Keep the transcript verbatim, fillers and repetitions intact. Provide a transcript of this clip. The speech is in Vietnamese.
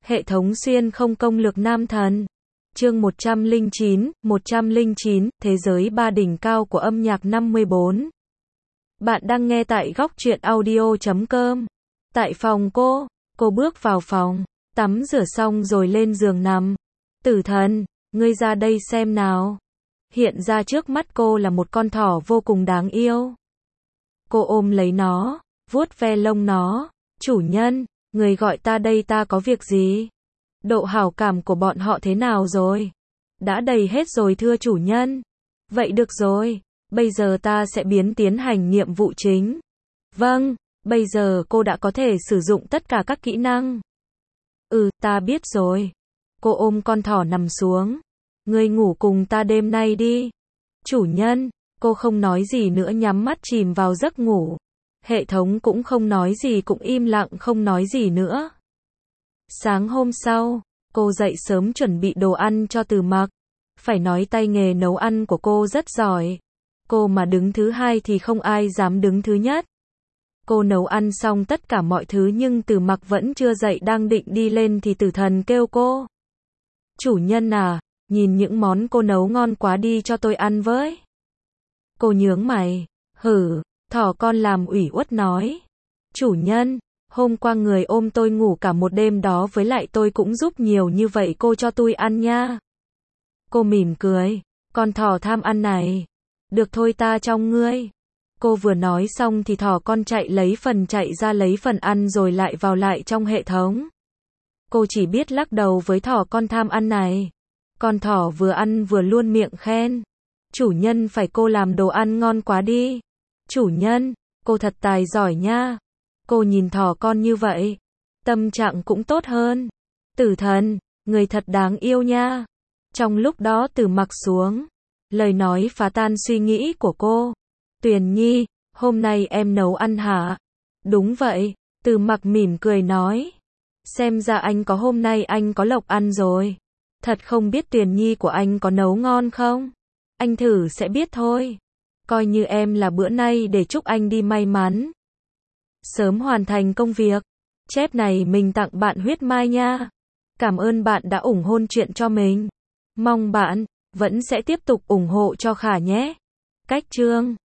Hệ thống xuyên không công lược nam thần. Chương một trăm lẻ chín, một trăm lẻ chín, Thế giới ba đỉnh cao của âm nhạc năm mươi bốn. Bạn đang nghe tại góc truyện audio chấm com. Tại phòng cô, cô bước vào phòng, tắm rửa xong rồi lên giường nằm. Tử thần, ngươi ra đây xem nào. Hiện ra trước mắt cô là một con thỏ vô cùng đáng yêu. Cô ôm lấy nó, vuốt ve lông nó. Chủ nhân, người gọi ta đây ta có việc gì? Độ hảo cảm của bọn họ thế nào rồi? Đã đầy hết rồi thưa chủ nhân. Vậy được rồi, bây giờ ta sẽ biến tiến hành nhiệm vụ chính. Vâng, bây giờ cô đã có thể sử dụng tất cả các kỹ năng. Ừ, ta biết rồi. Cô ôm con thỏ nằm xuống. Ngươi ngủ cùng ta đêm nay đi. Chủ nhân, cô không nói gì nữa nhắm mắt chìm vào giấc ngủ. Hệ thống cũng không nói gì cũng im lặng không nói gì nữa. Sáng hôm sau, cô dậy sớm chuẩn bị đồ ăn cho Từ Mặc. Phải nói tay nghề nấu ăn của cô rất giỏi. Cô mà đứng thứ hai thì không ai dám đứng thứ nhất. Cô nấu ăn xong tất cả mọi thứ nhưng Từ Mặc vẫn chưa dậy đang định đi lên thì Tử Thần kêu cô. Chủ nhân à, nhìn những món cô nấu ngon quá đi cho tôi ăn với. Cô nhướng mày, hử, thỏ con làm ủy uất nói. Chủ nhân, hôm qua người ôm tôi ngủ cả một đêm đó với lại tôi cũng giúp nhiều như vậy cô cho tôi ăn nha. Cô mỉm cười, con thỏ tham ăn này. Được thôi ta trong ngươi. Cô vừa nói xong thì thỏ con chạy lấy phần chạy ra lấy phần ăn rồi lại vào lại trong hệ thống. Cô chỉ biết lắc đầu với thỏ con tham ăn này. Con thỏ vừa ăn vừa luôn miệng khen. Chủ nhân phải cô làm đồ ăn ngon quá đi. Chủ nhân, cô thật tài giỏi nha. Cô nhìn thỏ con như vậy, tâm trạng cũng tốt hơn. Tử thần, người thật đáng yêu nha. Trong lúc đó Từ Mặc xuống, lời nói phá tan suy nghĩ của cô. Tuyền Nhi, hôm nay em nấu ăn hả? Đúng vậy, Từ Mặc mỉm cười nói. Xem ra anh có hôm nay anh có lộc ăn rồi. Thật không biết Tuyền Nhi của anh có nấu ngon không? Anh thử sẽ biết thôi. Coi như em là bữa nay để chúc anh đi may mắn. Sớm hoàn thành công việc. Chép này mình tặng bạn Huyết Mai nha. Cảm ơn bạn đã ủng hộ chuyện cho mình. Mong bạn vẫn sẽ tiếp tục ủng hộ cho Khả nhé. Cách chương